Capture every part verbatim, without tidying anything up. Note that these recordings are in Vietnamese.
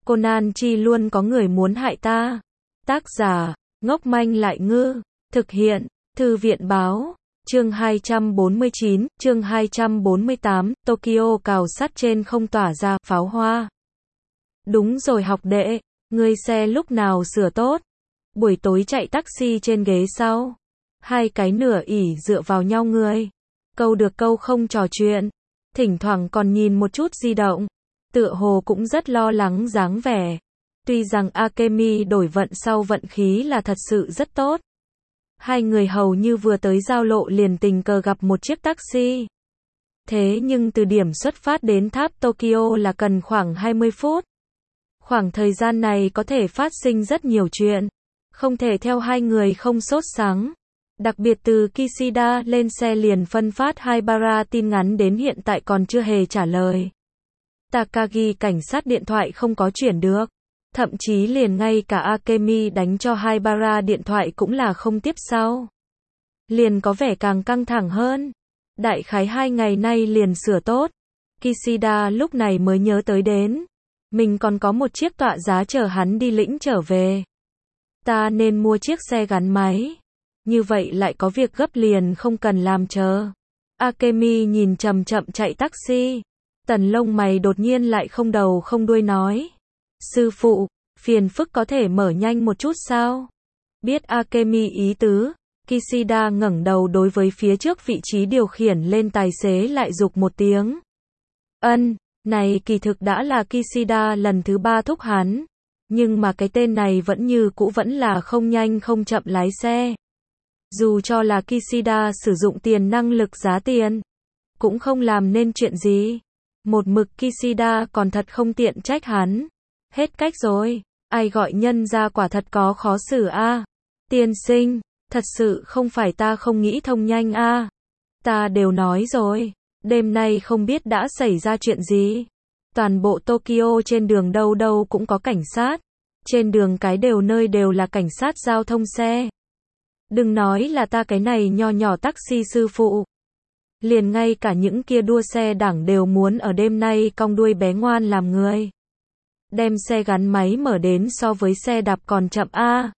Conan chi luôn có người muốn hại ta. Tác giả, ngốc manh lại ngư. Thực hiện, Thư viện báo. Chương hai trăm bốn mươi chín, chương hai trăm bốn mươi tám, Tokyo cào sắt trên không tỏa ra pháo hoa. Đúng rồi học đệ, ngươi xe lúc nào sửa tốt? Buổi tối chạy taxi trên ghế sau. Hai cái nửa ỉ dựa vào nhau người. Câu được câu không trò chuyện. Thỉnh thoảng còn nhìn một chút di động. Tựa hồ cũng rất lo lắng dáng vẻ. Tuy rằng Akemi đổi vận sau vận khí là thật sự rất tốt. Hai người hầu như vừa tới giao lộ liền tình cờ gặp một chiếc taxi. Thế nhưng từ điểm xuất phát đến tháp Tokyo là cần khoảng hai mươi phút. Khoảng thời gian này có thể phát sinh rất nhiều chuyện. Không thể theo hai người không sốt sắng. Đặc biệt từ Kishida lên xe liền phân phát Haibara tin ngắn đến hiện tại còn chưa hề trả lời. Takagi cảnh sát điện thoại không có chuyển được. Thậm chí liền ngay cả Akemi đánh cho Haibara điện thoại cũng là không tiếp sau. Liền có vẻ càng căng thẳng hơn. Đại khái hai ngày nay liền sửa tốt. Kishida lúc này mới nhớ tới đến. Mình còn có một chiếc tọa giá chờ hắn đi lĩnh trở về. Ta nên mua chiếc xe gắn máy. Như vậy lại có việc gấp liền không cần làm chờ. Akemi nhìn chậm chậm chạy taxi. Tần lông mày đột nhiên lại không đầu không đuôi nói. Sư phụ, phiền phức có thể mở nhanh một chút sao? Biết Akemi ý tứ, Kishida ngẩng đầu đối với phía trước vị trí điều khiển lên tài xế lại giục một tiếng. Ân, này kỳ thực đã là Kishida lần thứ ba thúc hắn. Nhưng mà cái tên này vẫn như cũ vẫn là không nhanh không chậm lái xe. Dù cho là Kishida sử dụng tiền năng lực giá tiền, cũng không làm nên chuyện gì. Một mực Kishida còn thật không tiện trách hắn. Hết cách rồi, ai gọi nhân ra quả thật có khó xử a. À. Tiên sinh, thật sự không phải ta không nghĩ thông nhanh a. À. Ta đều nói rồi, đêm nay không biết đã xảy ra chuyện gì. Toàn bộ Tokyo trên đường đâu đâu cũng có cảnh sát. Trên đường cái đều nơi đều là cảnh sát giao thông xe. Đừng nói là ta cái này nho nhỏ taxi sư phụ. Liền ngay cả những kia đua xe đảng đều muốn ở đêm nay cong đuôi bé ngoan làm người. Đem xe gắn máy mở đến so với xe đạp còn chậm a. À.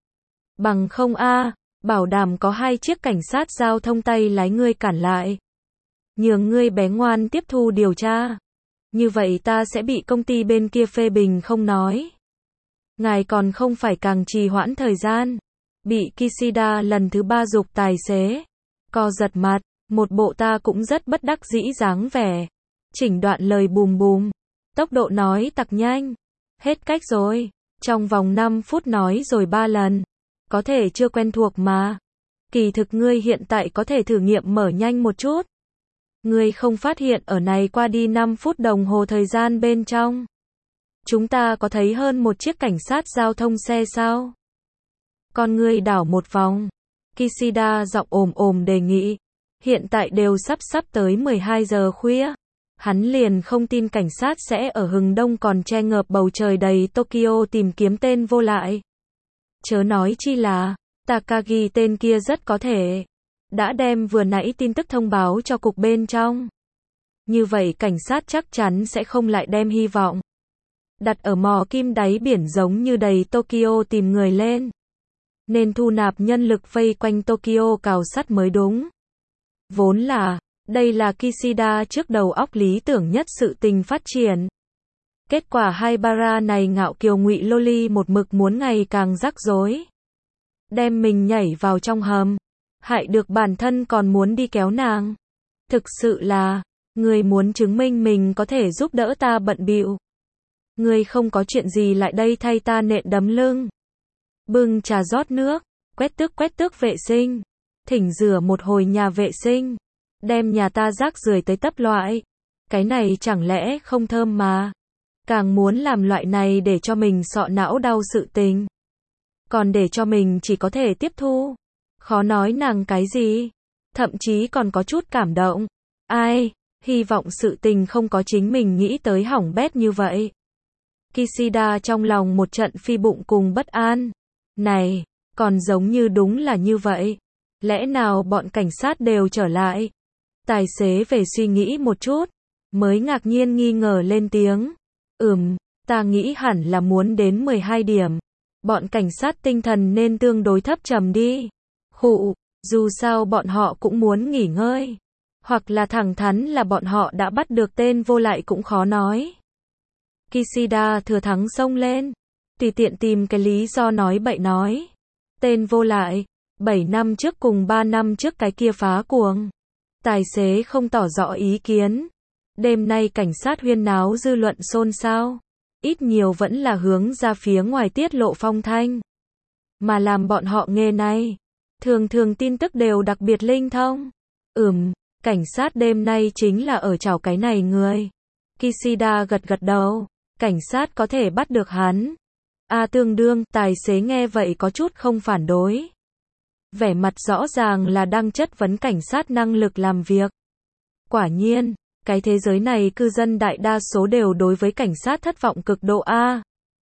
Bằng không a, à, bảo đảm có hai chiếc cảnh sát giao thông tay lái ngươi cản lại. Nhường ngươi bé ngoan tiếp thu điều tra. Như vậy ta sẽ bị công ty bên kia phê bình không nói. Ngài còn không phải càng trì hoãn thời gian. Bị Kishida lần thứ ba giục tài xế. Co giật mặt, một bộ ta cũng rất bất đắc dĩ dáng vẻ. Chỉnh đoạn lời bùm bùm. Tốc độ nói tặc nhanh. Hết cách rồi. Trong vòng năm phút nói rồi ba lần. Có thể chưa quen thuộc mà. Kỳ thực ngươi hiện tại có thể thử nghiệm mở nhanh một chút. Ngươi không phát hiện ở này qua đi năm phút đồng hồ thời gian bên trong. Chúng ta có thấy hơn một chiếc cảnh sát giao thông xe sao? Con ngươi đảo một vòng. Kishida giọng ồm ồm đề nghị. Hiện tại đều sắp sắp tới mười hai giờ khuya. Hắn liền không tin cảnh sát sẽ ở hừng đông còn che ngợp bầu trời đầy Tokyo tìm kiếm tên vô lại. Chớ nói chi là, Takagi tên kia rất có thể đã đem vừa nãy tin tức thông báo cho cục bên trong. Như vậy cảnh sát chắc chắn sẽ không lại đem hy vọng đặt ở mò kim đáy biển giống như đầy Tokyo tìm người lên. Nên thu nạp nhân lực vây quanh Tokyo cào sắt mới đúng. Vốn là, đây là Kishida trước đầu óc lý tưởng nhất sự tình phát triển. Kết quả Haibara này ngạo kiều ngụy loli một mực muốn ngày càng rắc rối. Đem mình nhảy vào trong hầm. Hại được bản thân còn muốn đi kéo nàng. Thực sự là, người muốn chứng minh mình có thể giúp đỡ ta bận bịu. Người không có chuyện gì lại đây thay ta nện đấm lưng. Bưng trà rót nước, quét tước quét tước vệ sinh. Thỉnh rửa một hồi nhà vệ sinh. Đem nhà ta rác rưởi tới tấp loại. Cái này chẳng lẽ không thơm mà. Càng muốn làm loại này để cho mình sọ não đau sự tình. Còn để cho mình chỉ có thể tiếp thu. Khó nói nàng cái gì. Thậm chí còn có chút cảm động. Ai, hy vọng sự tình không có chính mình nghĩ tới hỏng bét như vậy. Kishida trong lòng một trận phi bụng cùng bất an. Này, còn giống như đúng là như vậy. Lẽ nào bọn cảnh sát đều trở lại? Tài xế về suy nghĩ một chút, mới ngạc nhiên nghi ngờ lên tiếng. Ừm, Ta nghĩ hẳn là muốn đến mười hai điểm. Bọn cảnh sát tinh thần nên tương đối thấp trầm đi. Khụ, dù sao bọn họ cũng muốn nghỉ ngơi. Hoặc là thẳng thắn là bọn họ đã bắt được tên vô lại cũng khó nói. Kishida thừa thắng xông lên. Tùy tiện tìm cái lý do nói bậy nói. Tên vô lại, bảy năm trước cùng ba năm trước cái kia phá cuồng. Tài xế không tỏ rõ ý kiến. Đêm nay cảnh sát huyên náo dư luận xôn xao. Ít nhiều vẫn là hướng ra phía ngoài tiết lộ phong thanh. Mà làm bọn họ nghề này. Thường thường tin tức đều đặc biệt linh thông. Ừm, cảnh sát đêm nay chính là ở chảo cái này người. Kishida gật gật đầu. Cảnh sát có thể bắt được hắn. A tương đương, tài xế nghe vậy có chút không phản đối. Vẻ mặt rõ ràng là đang chất vấn cảnh sát năng lực làm việc. Quả nhiên, cái thế giới này cư dân đại đa số đều đối với cảnh sát thất vọng cực độ A.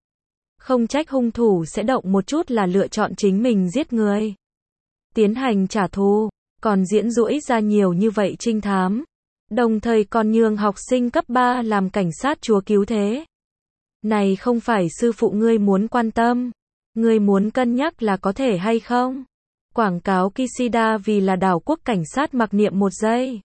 Không trách hung thủ sẽ động một chút là lựa chọn chính mình giết người. Tiến hành trả thù, còn diễn rũi ra nhiều như vậy trinh thám. Đồng thời còn nhường học sinh cấp ba làm cảnh sát chúa cứu thế. Này không phải sư phụ ngươi muốn quan tâm. Ngươi muốn cân nhắc là có thể hay không? Quảng cáo Kishida vì là đảo quốc cảnh sát mặc niệm một giây.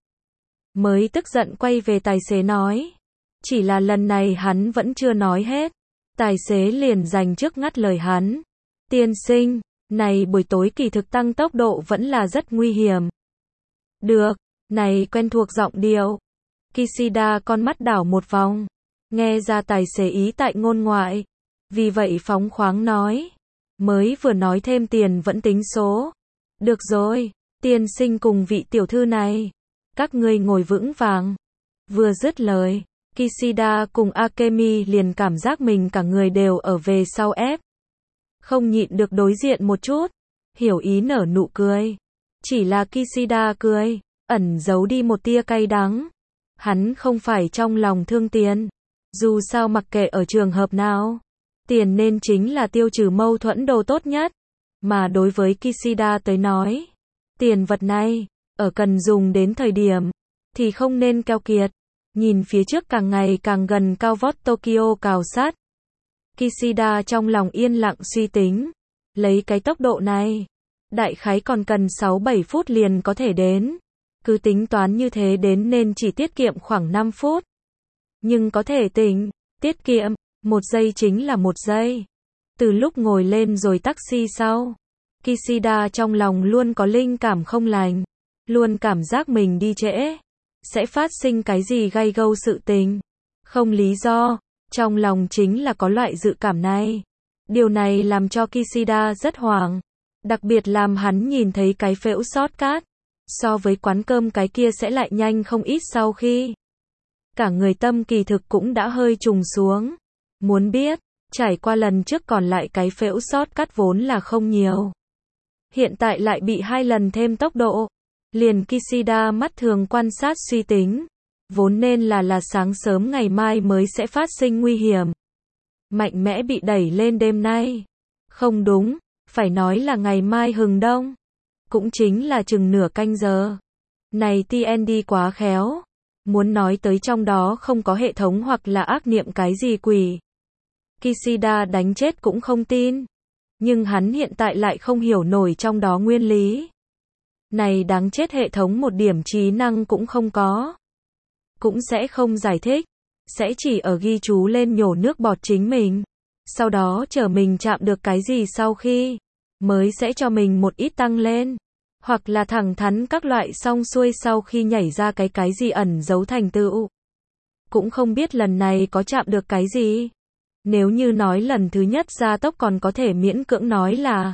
Mới tức giận quay về tài xế nói. Chỉ là lần này hắn vẫn chưa nói hết. Tài xế liền giành trước ngắt lời hắn. Tiên sinh, này buổi tối kỳ thực tăng tốc độ vẫn là rất nguy hiểm. Được, này quen thuộc giọng điệu. Kishida con mắt đảo một vòng. Nghe ra tài xế ý tại ngôn ngoại. Vì vậy phóng khoáng nói. Mới vừa nói thêm tiền vẫn tính số. Được rồi, tiên sinh cùng vị tiểu thư này. Các ngươi ngồi vững vàng. Vừa dứt lời, Kishida cùng Akemi liền cảm giác mình cả người đều ở về sau ép. Không nhịn được đối diện một chút. Hiểu ý nở nụ cười. Chỉ là Kishida cười, ẩn giấu đi một tia cay đắng. Hắn không phải trong lòng thương tiền. Dù sao mặc kệ ở trường hợp nào, tiền nên chính là tiêu trừ mâu thuẫn đồ tốt nhất. Mà đối với Kishida tới nói, tiền vật này, ở cần dùng đến thời điểm, thì không nên keo kiệt. Nhìn phía trước càng ngày càng gần cao vót Tokyo cào sát. Kishida trong lòng yên lặng suy tính. Lấy cái tốc độ này, đại khái còn cần sáu bảy phút liền có thể đến. Cứ tính toán như thế đến nên chỉ tiết kiệm khoảng năm phút. Nhưng có thể tính, tiết kiệm, một giây chính là một giây. Từ lúc ngồi lên rồi taxi sau, Kishida trong lòng luôn có linh cảm không lành. Luôn cảm giác mình đi trễ. Sẽ phát sinh cái gì gay gâu sự tình. Không lý do, trong lòng chính là có loại dự cảm này. Điều này làm cho Kishida rất hoảng. Đặc biệt làm hắn nhìn thấy cái phễu shortcut. So với quán cơm cái kia sẽ lại nhanh không ít sau khi. Cả người tâm kỳ thực cũng đã hơi trùng xuống. Muốn biết, trải qua lần trước còn lại cái phễu shortcut vốn là không nhiều. Hiện tại lại bị hai lần thêm tốc độ. Liền Kishida mắt thường quan sát suy tính. Vốn nên là là sáng sớm ngày mai mới sẽ phát sinh nguy hiểm. Mạnh mẽ bị đẩy lên đêm nay. Không đúng, phải nói là ngày mai hừng đông. Cũng chính là chừng nửa canh giờ. Này tê en đê quá khéo. Muốn nói tới trong đó không có hệ thống hoặc là ác niệm cái gì quỷ. Kishida đánh chết cũng không tin. Nhưng hắn hiện tại lại không hiểu nổi trong đó nguyên lý. Này đáng chết hệ thống một điểm trí năng cũng không có. Cũng sẽ không giải thích. Sẽ chỉ ở ghi chú lên nhổ nước bọt chính mình. Sau đó chờ mình chạm được cái gì sau khi. Mới sẽ cho mình một ít tăng lên. Hoặc là thẳng thắn các loại xong xuôi sau khi nhảy ra cái cái gì ẩn giấu thành tựu. Cũng không biết lần này có chạm được cái gì. Nếu như nói lần thứ nhất gia tốc còn có thể miễn cưỡng nói là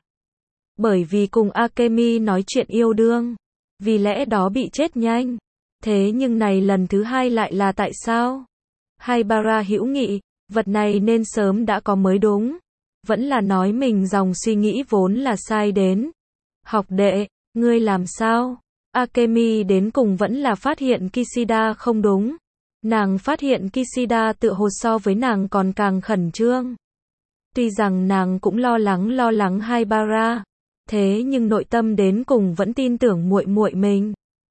bởi vì cùng Akemi nói chuyện yêu đương. Vì lẽ đó bị chết nhanh. Thế nhưng này lần thứ hai lại là tại sao? Haibara hữu nghị, vật này nên sớm đã có mới đúng. Vẫn là nói mình dòng suy nghĩ vốn là sai đến. Học đệ, ngươi làm sao? Akemi đến cùng vẫn là phát hiện Kishida không đúng. Nàng phát hiện Kishida tựa hồ so với nàng còn càng khẩn trương. Tuy rằng nàng cũng lo lắng lo lắng Haibara, thế nhưng nội tâm đến cùng vẫn tin tưởng muội muội mình.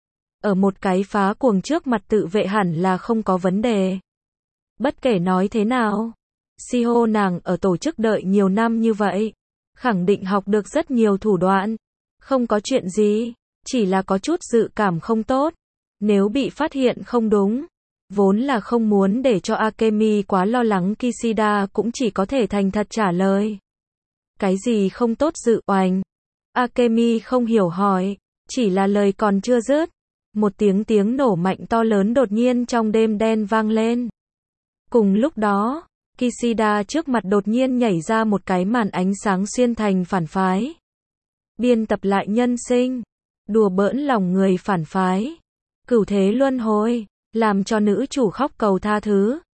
Ở một cái phá cuồng trước mặt tự vệ hẳn là không có vấn đề. Bất kể nói thế nào, Shiho nàng ở tổ chức đợi nhiều năm như vậy, khẳng định học được rất nhiều thủ đoạn. Không có chuyện gì, chỉ là có chút dự cảm không tốt. Nếu bị phát hiện không đúng, vốn là không muốn để cho Akemi quá lo lắng, Kishida cũng chỉ có thể thành thật trả lời. Cái gì không tốt dự oành? Akemi không hiểu hỏi, chỉ là lời còn chưa dứt. Một tiếng tiếng nổ mạnh to lớn đột nhiên trong đêm đen vang lên. Cùng lúc đó, Kishida trước mặt đột nhiên nhảy ra một cái màn ánh sáng xuyên thành phản phái. Biên tập lại nhân sinh, đùa bỡn lòng người phản phái, cửu thế luân hồi, làm cho nữ chủ khóc cầu tha thứ.